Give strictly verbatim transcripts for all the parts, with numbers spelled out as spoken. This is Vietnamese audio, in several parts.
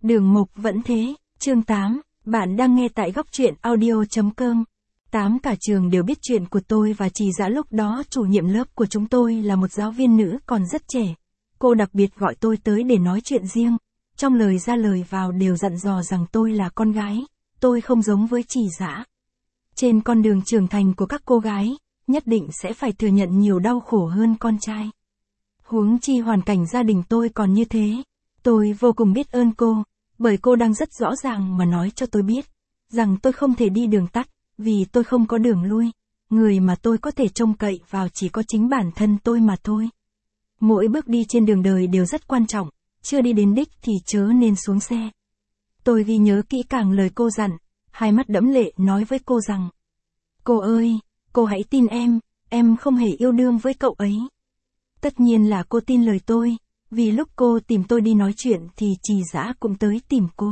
Đường mục vẫn thế, chương tám, bạn đang nghe tại góc truyện audio.com. Tám cả trường đều biết chuyện của tôi và Trì Dã, lúc đó chủ nhiệm lớp của chúng tôi là một giáo viên nữ còn rất trẻ. Cô đặc biệt gọi tôi tới để nói chuyện riêng. Trong lời ra lời vào đều dặn dò rằng tôi là con gái, tôi không giống với Trì Dã. Trên con đường trưởng thành của các cô gái, nhất định sẽ phải thừa nhận nhiều đau khổ hơn con trai. Huống chi hoàn cảnh gia đình tôi còn như thế. Tôi vô cùng biết ơn cô, bởi cô đang rất rõ ràng mà nói cho tôi biết, rằng tôi không thể đi đường tắt, vì tôi không có đường lui. Người mà tôi có thể trông cậy vào chỉ có chính bản thân tôi mà thôi. Mỗi bước đi trên đường đời đều rất quan trọng, chưa đi đến đích thì chớ nên xuống xe. Tôi ghi nhớ kỹ càng lời cô dặn, hai mắt đẫm lệ nói với cô rằng: Cô ơi, cô hãy tin em, em không hề yêu đương với cậu ấy. Tất nhiên là cô tin lời tôi, vì lúc cô tìm tôi đi nói chuyện thì Trì Dã cũng tới tìm cô.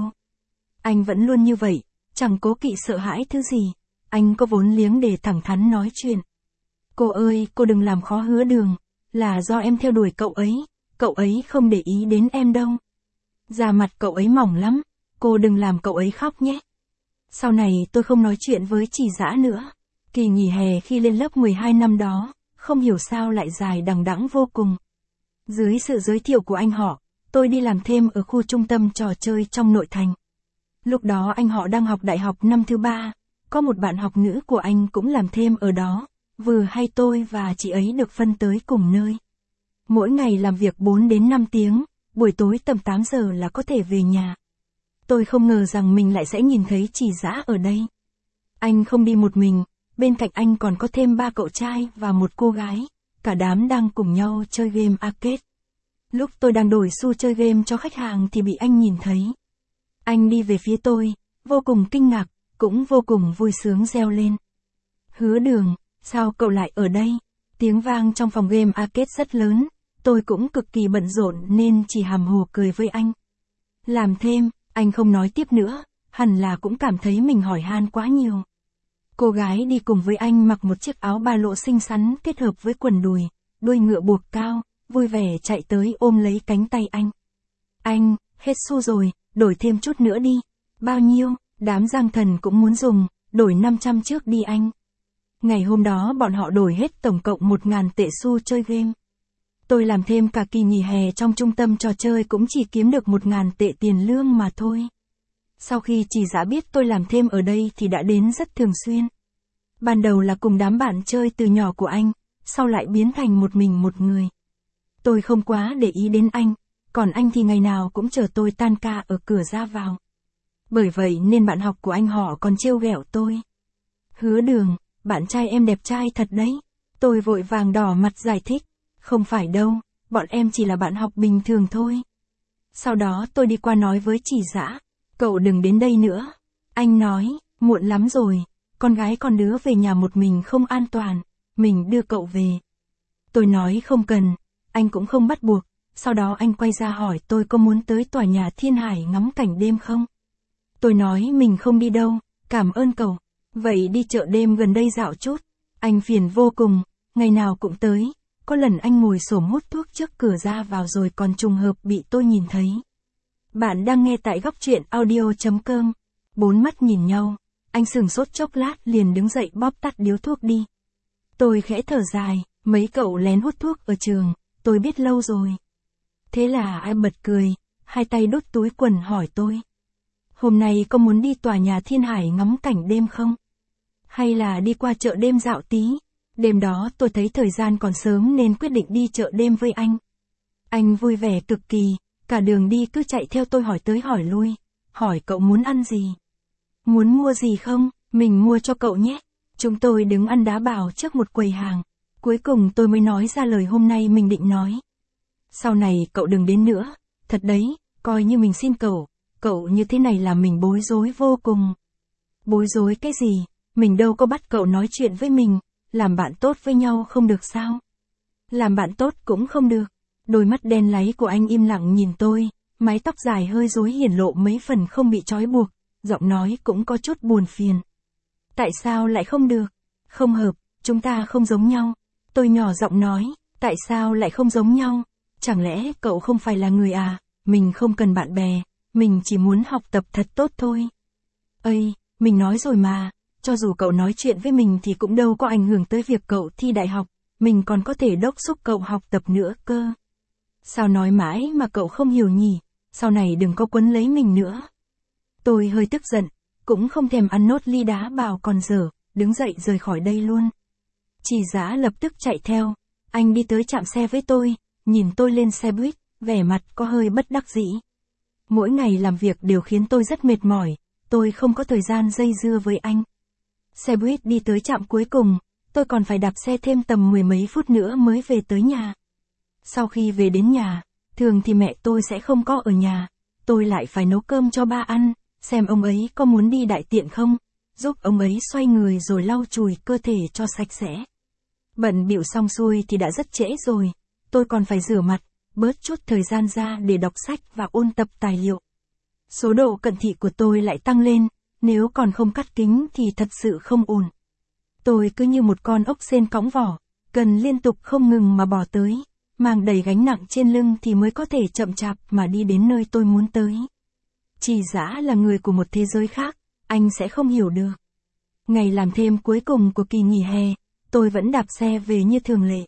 Anh vẫn luôn như vậy, chẳng cố kỵ sợ hãi thứ gì, anh có vốn liếng để thẳng thắn nói chuyện. Cô ơi, cô đừng làm khó Hứa Đường, là do em theo đuổi cậu ấy, cậu ấy không để ý đến em đâu. Da mặt cậu ấy mỏng lắm, cô đừng làm cậu ấy khóc nhé. Sau này tôi không nói chuyện với Trì Dã nữa. Kỳ nghỉ hè khi lên lớp mười hai năm đó, không hiểu sao lại dài đằng đẵng vô cùng. Dưới sự giới thiệu của anh họ, tôi đi làm thêm ở khu trung tâm trò chơi trong nội thành. Lúc đó anh họ đang học đại học năm thứ ba, có một bạn học nữ của anh cũng làm thêm ở đó, vừa hay tôi và chị ấy được phân tới cùng nơi. Mỗi ngày làm việc bốn đến năm tiếng, buổi tối tầm tám giờ là có thể về nhà. Tôi không ngờ rằng mình lại sẽ nhìn thấy Trì Dã ở đây. Anh không đi một mình, bên cạnh anh còn có thêm ba cậu trai và một cô gái, cả đám đang cùng nhau chơi game arcade. Lúc tôi đang đổi xu chơi game cho khách hàng thì bị anh nhìn thấy. Anh đi về phía tôi, vô cùng kinh ngạc, cũng vô cùng vui sướng reo lên: Hứa Đường, sao cậu lại ở đây? Tiếng vang trong phòng game arcade rất lớn, tôi cũng cực kỳ bận rộn nên chỉ hàm hồ cười với anh. Làm thêm, anh không nói tiếp nữa, hẳn là cũng cảm thấy mình hỏi han quá nhiều. Cô gái đi cùng với anh mặc một chiếc áo ba lỗ xinh xắn kết hợp với quần đùi, đuôi ngựa buộc cao, vui vẻ chạy tới ôm lấy cánh tay anh. Anh, hết xu rồi, đổi thêm chút nữa đi. Bao nhiêu? Đám Giang Thần cũng muốn dùng, đổi năm trăm trước đi anh. Ngày hôm đó bọn họ đổi hết tổng cộng một ngàn tệ xu chơi game. Tôi làm thêm cả kỳ nghỉ hè trong trung tâm trò chơi cũng chỉ kiếm được một ngàn tệ tiền lương mà thôi. Sau khi Trì Dã biết tôi làm thêm ở đây thì đã đến rất thường xuyên. Ban đầu là cùng đám bạn chơi từ nhỏ của anh, sau lại biến thành một mình một người. Tôi không quá để ý đến anh, còn anh thì ngày nào cũng chờ tôi tan ca ở cửa ra vào. Bởi vậy nên bạn học của anh họ còn trêu ghẹo tôi. Hứa Đường, bạn trai em đẹp trai thật đấy. Tôi vội vàng đỏ mặt giải thích. Không phải đâu, bọn em chỉ là bạn học bình thường thôi. Sau đó tôi đi qua nói với Trì Dã: Cậu đừng đến đây nữa. Anh nói, muộn lắm rồi, con gái con đứa về nhà một mình không an toàn, mình đưa cậu về. Tôi nói không cần, anh cũng không bắt buộc. Sau đó anh quay ra hỏi tôi có muốn tới tòa nhà Thiên Hải ngắm cảnh đêm không. Tôi nói mình không đi đâu, cảm ơn cậu. Vậy đi chợ đêm gần đây dạo chút. Anh phiền vô cùng, ngày nào cũng tới. Có lần anh ngồi xổm hút thuốc trước cửa ra vào rồi còn trùng hợp bị tôi nhìn thấy. Bạn đang nghe tại góc truyện audio.com. Bốn mắt nhìn nhau, anh sửng sốt chốc lát liền đứng dậy bóp tắt điếu thuốc đi. Tôi khẽ thở dài, mấy cậu lén hút thuốc ở trường, tôi biết lâu rồi. Thế là anh bật cười, hai tay đút túi quần hỏi tôi: Hôm nay có muốn đi tòa nhà Thiên Hải ngắm cảnh đêm không? Hay là đi qua chợ đêm dạo tí? Đêm đó tôi thấy thời gian còn sớm nên quyết định đi chợ đêm với anh. Anh vui vẻ cực kỳ, cả đường đi cứ chạy theo tôi hỏi tới hỏi lui, hỏi cậu muốn ăn gì? Muốn mua gì không? Mình mua cho cậu nhé. Chúng tôi đứng ăn đá bào trước một quầy hàng. Cuối cùng tôi mới nói ra lời hôm nay mình định nói. Sau này cậu đừng đến nữa, thật đấy, coi như mình xin cậu, cậu như thế này là mình bối rối vô cùng. Bối rối cái gì? Mình đâu có bắt cậu nói chuyện với mình. Làm bạn tốt với nhau không được sao? Làm bạn tốt cũng không được. Đôi mắt đen láy của anh im lặng nhìn tôi, mái tóc dài hơi rối hiển lộ mấy phần không bị trói buộc, giọng nói cũng có chút buồn phiền. Tại sao lại không được? Không hợp, chúng ta không giống nhau. Tôi nhỏ giọng nói, tại sao lại không giống nhau? Chẳng lẽ cậu không phải là người à? Mình không cần bạn bè, mình chỉ muốn học tập thật tốt thôi. Ây, mình nói rồi mà, cho dù cậu nói chuyện với mình thì cũng đâu có ảnh hưởng tới việc cậu thi đại học, mình còn có thể đốc thúc cậu học tập nữa cơ. Sao nói mãi mà cậu không hiểu nhỉ, sau này đừng có quấn lấy mình nữa. Tôi hơi tức giận, cũng không thèm ăn nốt ly đá bào còn dở, đứng dậy rời khỏi đây luôn. Trì Dã lập tức chạy theo, anh đi tới trạm xe với tôi, nhìn tôi lên xe buýt, vẻ mặt có hơi bất đắc dĩ. Mỗi ngày làm việc đều khiến tôi rất mệt mỏi, tôi không có thời gian dây dưa với anh. Xe buýt đi tới trạm cuối cùng, tôi còn phải đạp xe thêm tầm mười mấy phút nữa mới về tới nhà. Sau khi về đến nhà, thường thì mẹ tôi sẽ không có ở nhà, tôi lại phải nấu cơm cho ba ăn, xem ông ấy có muốn đi đại tiện không, giúp ông ấy xoay người rồi lau chùi cơ thể cho sạch sẽ. Bận bịu xong xuôi thì đã rất trễ rồi, tôi còn phải rửa mặt, bớt chút thời gian ra để đọc sách và ôn tập tài liệu. Số độ cận thị của tôi lại tăng lên, nếu còn không cắt kính thì thật sự không ổn. Tôi cứ như một con ốc sên cõng vỏ, cần liên tục không ngừng mà bò tới, mang đầy gánh nặng trên lưng thì mới có thể chậm chạp mà đi đến nơi tôi muốn tới. Trì Dã là người của một thế giới khác, anh sẽ không hiểu được. Ngày làm thêm cuối cùng của kỳ nghỉ hè, tôi vẫn đạp xe về như thường lệ.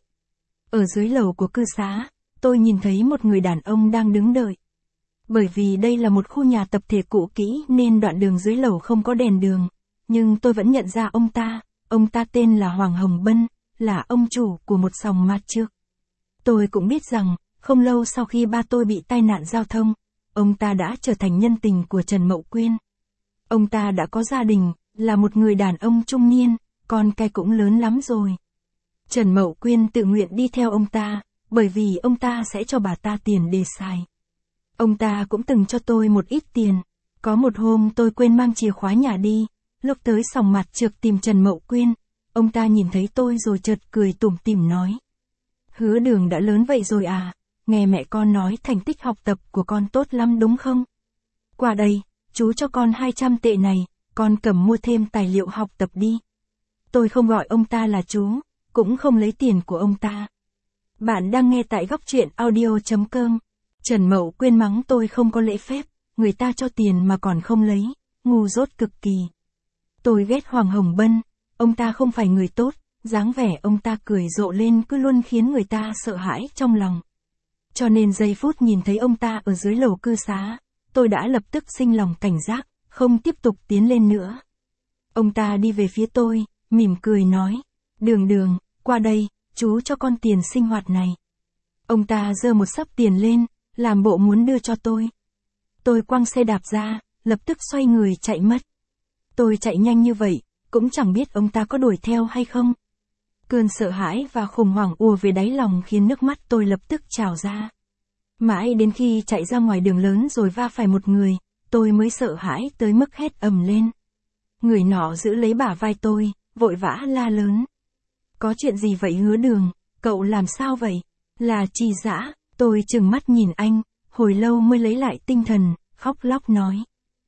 Ở dưới lầu của cư xá, tôi nhìn thấy một người đàn ông đang đứng đợi. Bởi vì đây là một khu nhà tập thể cũ kỹ nên đoạn đường dưới lầu không có đèn đường, nhưng tôi vẫn nhận ra ông ta, ông ta tên là Hoàng Hồng Bân, là ông chủ của một sòng mạt trước. Tôi cũng biết rằng, không lâu sau khi ba tôi bị tai nạn giao thông, ông ta đã trở thành nhân tình của Trần Mậu Quyên. Ông ta đã có gia đình, là một người đàn ông trung niên, con cái cũng lớn lắm rồi. Trần Mậu Quyên tự nguyện đi theo ông ta, bởi vì ông ta sẽ cho bà ta tiền để xài. Ông ta cũng từng cho tôi một ít tiền. Có một hôm tôi quên mang chìa khóa nhà đi, lúc tới sòng mặt trược tìm Trần Mậu Quyên, ông ta nhìn thấy tôi rồi chợt cười tủm tỉm nói. Hứa Đường đã lớn vậy rồi à, nghe mẹ con nói thành tích học tập của con tốt lắm đúng không? Qua đây, chú cho con hai trăm tệ này, con cầm mua thêm tài liệu học tập đi. Tôi không gọi ông ta là chú, cũng không lấy tiền của ông ta. Bạn đang nghe tại góc truyện audio chấm com. Trần Mậu Quyên mắng tôi không có lễ phép, người ta cho tiền mà còn không lấy, ngu dốt cực kỳ. Tôi ghét Hoàng Hồng Bân, ông ta không phải người tốt, dáng vẻ ông ta cười rộ lên cứ luôn khiến người ta sợ hãi trong lòng. Cho nên giây phút nhìn thấy ông ta ở dưới lầu cư xá, tôi đã lập tức sinh lòng cảnh giác, không tiếp tục tiến lên nữa. Ông ta đi về phía tôi, mỉm cười nói, Đường Đường, qua đây, chú cho con tiền sinh hoạt này. Ông ta giơ một xấp tiền lên, làm bộ muốn đưa cho tôi. Tôi quăng xe đạp ra, lập tức xoay người chạy mất. Tôi chạy nhanh như vậy, cũng chẳng biết ông ta có đuổi theo hay không. Cơn sợ hãi và khủng hoảng ùa về đáy lòng khiến nước mắt tôi lập tức trào ra. Mãi đến khi chạy ra ngoài đường lớn rồi va phải một người, tôi mới sợ hãi tới mức hét ầm lên. Người nọ giữ lấy bả vai tôi, vội vã la lớn. Có chuyện gì vậy Hứa Đường, cậu làm sao vậy? Là Trì Dã. Tôi trừng mắt nhìn anh, hồi lâu mới lấy lại tinh thần, khóc lóc nói.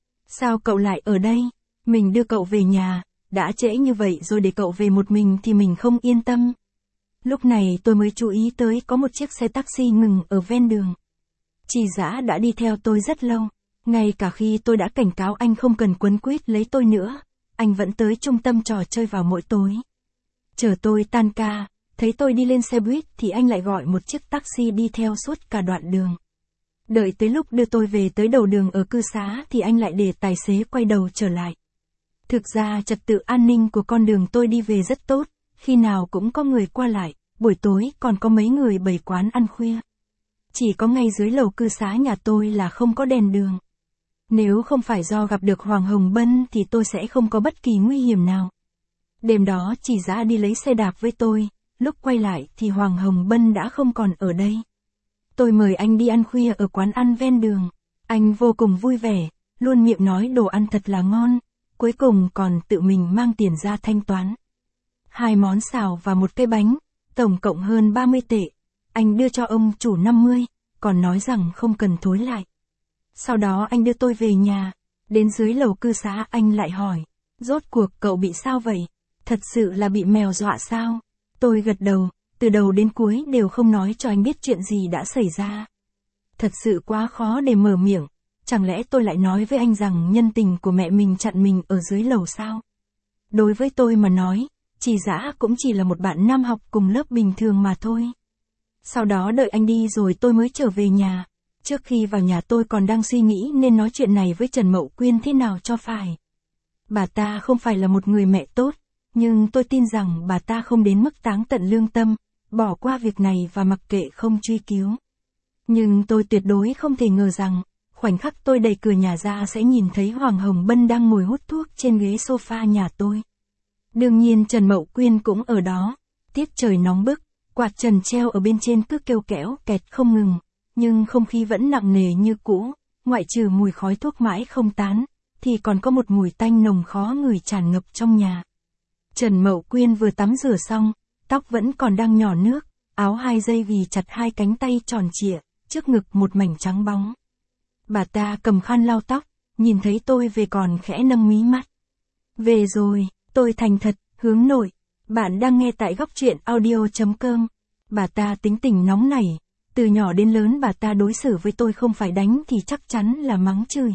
Sao cậu lại ở đây? Mình đưa cậu về nhà, đã trễ như vậy rồi để cậu về một mình thì mình không yên tâm. Lúc này tôi mới chú ý tới có một chiếc xe taxi ngừng ở ven đường. Trì Dã đã đi theo tôi rất lâu, ngay cả khi tôi đã cảnh cáo anh không cần quấn quýt lấy tôi nữa, anh vẫn tới trung tâm trò chơi vào mỗi tối. Chờ tôi tan ca, thấy tôi đi lên xe buýt thì anh lại gọi một chiếc taxi đi theo suốt cả đoạn đường. Đợi tới lúc đưa tôi về tới đầu đường ở cư xá thì anh lại để tài xế quay đầu trở lại. Thực ra trật tự an ninh của con đường tôi đi về rất tốt, khi nào cũng có người qua lại, buổi tối còn có mấy người bày quán ăn khuya. Chỉ có ngay dưới lầu cư xá nhà tôi là không có đèn đường. Nếu không phải do gặp được Hoàng Hồng Bân thì tôi sẽ không có bất kỳ nguy hiểm nào. Đêm đó Trì Dã đi lấy xe đạp với tôi, lúc quay lại thì Hoàng Hồng Bân đã không còn ở đây. Tôi mời anh đi ăn khuya ở quán ăn ven đường, anh vô cùng vui vẻ, luôn miệng nói đồ ăn thật là ngon, cuối cùng còn tự mình mang tiền ra thanh toán. Hai món xào và một cái bánh, tổng cộng hơn ba mươi tệ, anh đưa cho ông chủ năm mươi, còn nói rằng không cần thối lại. Sau đó anh đưa tôi về nhà, đến dưới lầu cư xá anh lại hỏi, rốt cuộc cậu bị sao vậy? Thật sự là bị mèo dọa sao? Tôi gật đầu, từ đầu đến cuối đều không nói cho anh biết chuyện gì đã xảy ra. Thật sự quá khó để mở miệng, Chẳng lẽ tôi lại nói với anh rằng nhân tình của mẹ mình chặn mình ở dưới lầu sao? Đối với tôi mà nói, Trì Dã cũng chỉ là một bạn nam học cùng lớp bình thường mà thôi. Sau đó đợi anh đi rồi tôi mới trở về nhà. Trước khi vào nhà tôi còn đang suy nghĩ nên nói chuyện này với Trần Mậu Quyên thế nào cho phải. Bà ta không phải là một người mẹ tốt, nhưng tôi tin rằng bà ta không đến mức táng tận lương tâm, bỏ qua việc này và mặc kệ không truy cứu. Nhưng tôi tuyệt đối không thể ngờ rằng, khoảnh khắc tôi đẩy cửa nhà ra sẽ nhìn thấy Hoàng Hồng Bân đang ngồi hút thuốc trên ghế sofa nhà tôi. Đương nhiên Trần Mậu Quyên cũng ở đó. Tiết trời nóng bức, quạt trần treo ở bên trên cứ kêu kẽo kẹt không ngừng, nhưng không khí vẫn nặng nề như cũ, ngoại trừ mùi khói thuốc mãi không tán, thì còn có một mùi tanh nồng khó ngửi tràn ngập trong nhà. Trần Mậu Quyên vừa tắm rửa xong, tóc vẫn còn đang nhỏ nước, áo hai dây vì chặt hai cánh tay tròn trịa, trước ngực một mảnh trắng bóng. Bà ta cầm khăn lau tóc, nhìn thấy tôi về còn khẽ nâng mí mắt. Về rồi, tôi thành thật, hướng nội. Bạn đang nghe tại góc truyện audio chấm com. Bà ta tính tình nóng nảy, từ nhỏ đến lớn bà ta đối xử với tôi không phải đánh thì chắc chắn là mắng chửi.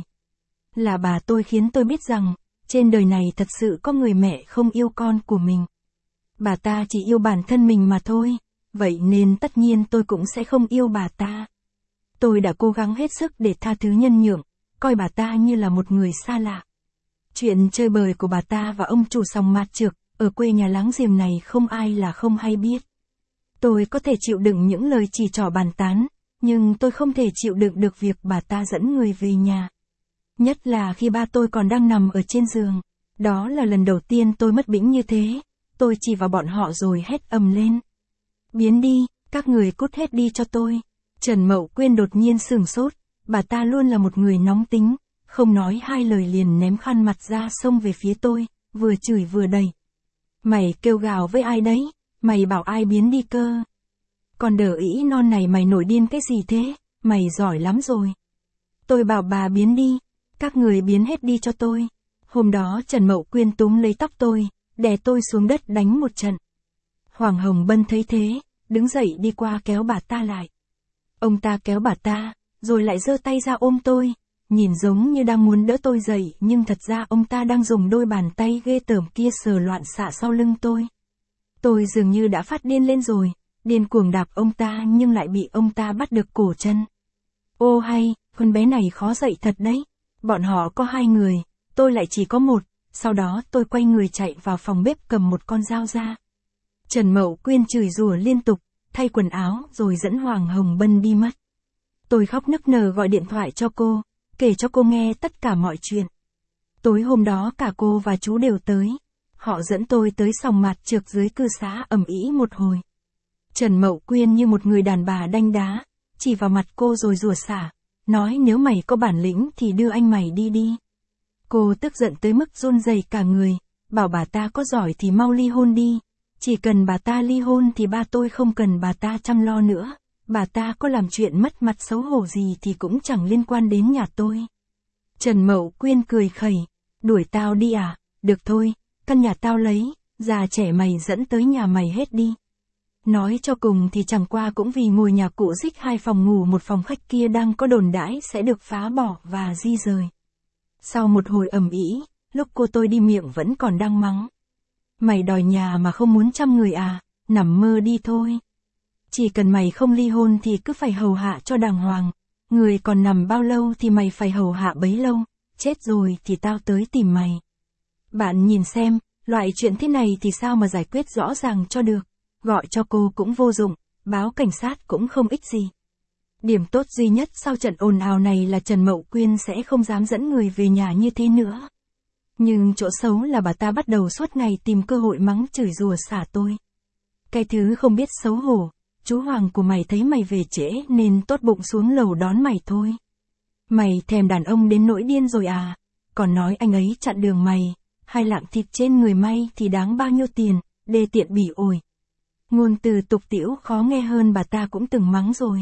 Là bà tôi khiến tôi biết rằng, trên đời này thật sự có người mẹ không yêu con của mình. Bà ta chỉ yêu bản thân mình mà thôi, vậy nên tất nhiên tôi cũng sẽ không yêu bà ta. Tôi đã cố gắng hết sức để tha thứ nhân nhượng, coi bà ta như là một người xa lạ. Chuyện chơi bời của bà ta và ông chủ sòng mạt trược, ở quê nhà láng giềng này không ai là không hay biết. Tôi có thể chịu đựng những lời chỉ trỏ bàn tán, nhưng tôi không thể chịu đựng được việc bà ta dẫn người về nhà. Nhất là khi ba tôi còn đang nằm ở trên giường. Đó là lần đầu tiên tôi mất bĩnh như thế. Tôi chỉ vào bọn họ rồi hét ầm lên. Biến đi, các người cút hết đi cho tôi. Trần Mậu Quyên đột nhiên sửng sốt. Bà ta luôn là một người nóng tính, không nói hai lời liền ném khăn mặt ra xông về phía tôi, vừa chửi vừa đẩy. Mày kêu gào với ai đấy? Mày bảo ai biến đi cơ? Còn đờ ĩ non này mày nổi điên cái gì thế? Mày giỏi lắm rồi. Tôi bảo bà biến đi. Các người biến hết đi cho tôi. Hôm đó Trần Mậu Quyên túm lấy tóc tôi, đè tôi xuống đất đánh một trận. Hoàng Hồng Bân thấy thế, đứng dậy đi qua kéo bà ta lại. Ông ta kéo bà ta, rồi lại giơ tay ra ôm tôi, nhìn giống như đang muốn đỡ tôi dậy nhưng thật ra ông ta đang dùng đôi bàn tay ghê tởm kia sờ loạn xạ sau lưng tôi. Tôi dường như đã phát điên lên rồi, điên cuồng đạp ông ta nhưng lại bị ông ta bắt được cổ chân. Ô hay, con bé này khó dậy thật đấy. Bọn họ có hai người, tôi lại chỉ có một, sau đó tôi quay người chạy vào phòng bếp cầm một con dao ra. Trần Mậu Quyên chửi rủa liên tục, thay quần áo rồi dẫn Hoàng Hồng Bân đi mất. Tôi khóc nức nở gọi điện thoại cho cô, kể cho cô nghe tất cả mọi chuyện. Tối hôm đó cả cô và chú đều tới. Họ dẫn tôi tới sòng mạt trược dưới cư xá ầm ĩ một hồi. Trần Mậu Quyên như một người đàn bà đanh đá, chỉ vào mặt cô rồi rủa xả, nói nếu mày có bản lĩnh thì đưa anh mày đi đi. Cô tức giận tới mức run rẩy cả người, bảo bà ta có giỏi thì mau ly hôn đi. Chỉ cần bà ta ly hôn thì ba tôi không cần bà ta chăm lo nữa. Bà ta có làm chuyện mất mặt xấu hổ gì thì cũng chẳng liên quan đến nhà tôi. Trần Mậu Quyên cười khẩy, đuổi tao đi à, được thôi, căn nhà tao lấy, già trẻ mày dẫn tới nhà mày hết đi. Nói cho cùng thì chẳng qua cũng vì ngôi nhà cũ rích hai phòng ngủ một phòng khách kia đang có đồn đãi sẽ được phá bỏ và di rời. Sau một hồi ầm ĩ, lúc cô tôi đi miệng vẫn còn đang mắng. Mày đòi nhà mà không muốn chăm người à, nằm mơ đi thôi. Chỉ cần mày không ly hôn thì cứ phải hầu hạ cho đàng hoàng. Người còn nằm bao lâu thì mày phải hầu hạ bấy lâu, chết rồi thì tao tới tìm mày. Bạn nhìn xem, loại chuyện thế này thì sao mà giải quyết rõ ràng cho được. Gọi cho cô cũng vô dụng, báo cảnh sát cũng không ích gì. Điểm tốt duy nhất sau trận ồn ào này là Trần Mậu Quyên sẽ không dám dẫn người về nhà như thế nữa. Nhưng chỗ xấu là bà ta bắt đầu suốt ngày tìm cơ hội mắng chửi rủa xả tôi. Cái thứ không biết xấu hổ, chú Hoàng của mày thấy mày về trễ nên tốt bụng xuống lầu đón mày thôi. Mày thèm đàn ông đến nỗi điên rồi à, còn nói anh ấy chặn đường mày, hai lạng thịt trên người may thì đáng bao nhiêu tiền, đê tiện bỉ ổi. Ngôn từ tục tĩu khó nghe hơn bà ta cũng từng mắng rồi.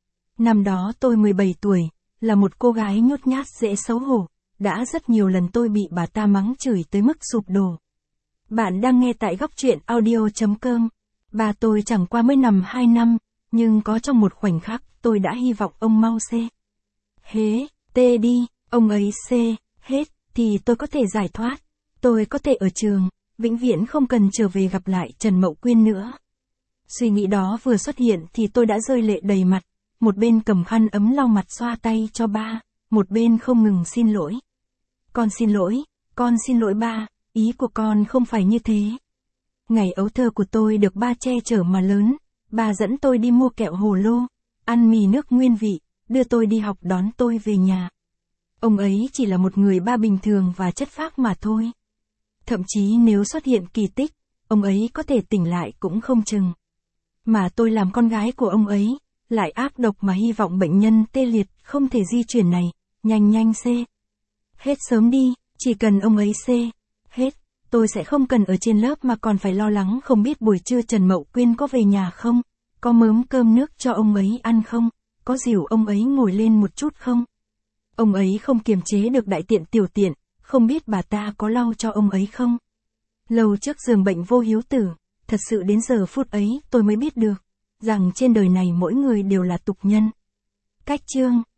Năm đó tôi mười bảy tuổi, là một cô gái nhút nhát dễ xấu hổ, đã rất nhiều lần tôi bị bà ta mắng chửi tới mức sụp đổ. Bạn đang nghe tại góc truyện audio chấm com. Ba tôi chẳng qua mới nằm hai năm, nhưng có trong một khoảnh khắc tôi đã hy vọng ông mau xê. Hế, T đi, ông ấy C, hết, thì tôi có thể giải thoát. Tôi có thể ở trường, vĩnh viễn không cần trở về gặp lại Trần Mậu Quyên nữa. Suy nghĩ đó vừa xuất hiện thì tôi đã rơi lệ đầy mặt, một bên cầm khăn ấm lau mặt xoa tay cho ba, một bên không ngừng xin lỗi. Con xin lỗi, con xin lỗi ba, ý của con không phải như thế. Ngày ấu thơ của tôi được ba che chở mà lớn, ba dẫn tôi đi mua kẹo hồ lô, ăn mì nước nguyên vị, đưa tôi đi học đón tôi về nhà. Ông ấy chỉ là một người ba bình thường và chất phác mà thôi. Thậm chí nếu xuất hiện kỳ tích, ông ấy có thể tỉnh lại cũng không chừng. Mà tôi làm con gái của ông ấy, lại ác độc mà hy vọng bệnh nhân tê liệt không thể di chuyển này, nhanh nhanh C. Hết sớm đi, chỉ cần ông ấy C. Hết, tôi sẽ không cần ở trên lớp mà còn phải lo lắng không biết buổi trưa Trần Mậu Quyên có về nhà không, có mớm cơm nước cho ông ấy ăn không, có dìu ông ấy ngồi lên một chút không. Ông ấy không kiềm chế được đại tiện tiểu tiện, không biết bà ta có lau cho ông ấy không. Lâu trước giường bệnh vô hiếu tử, thật sự đến giờ phút ấy tôi mới biết được, rằng trên đời này mỗi người đều là tục nhân. Cách chương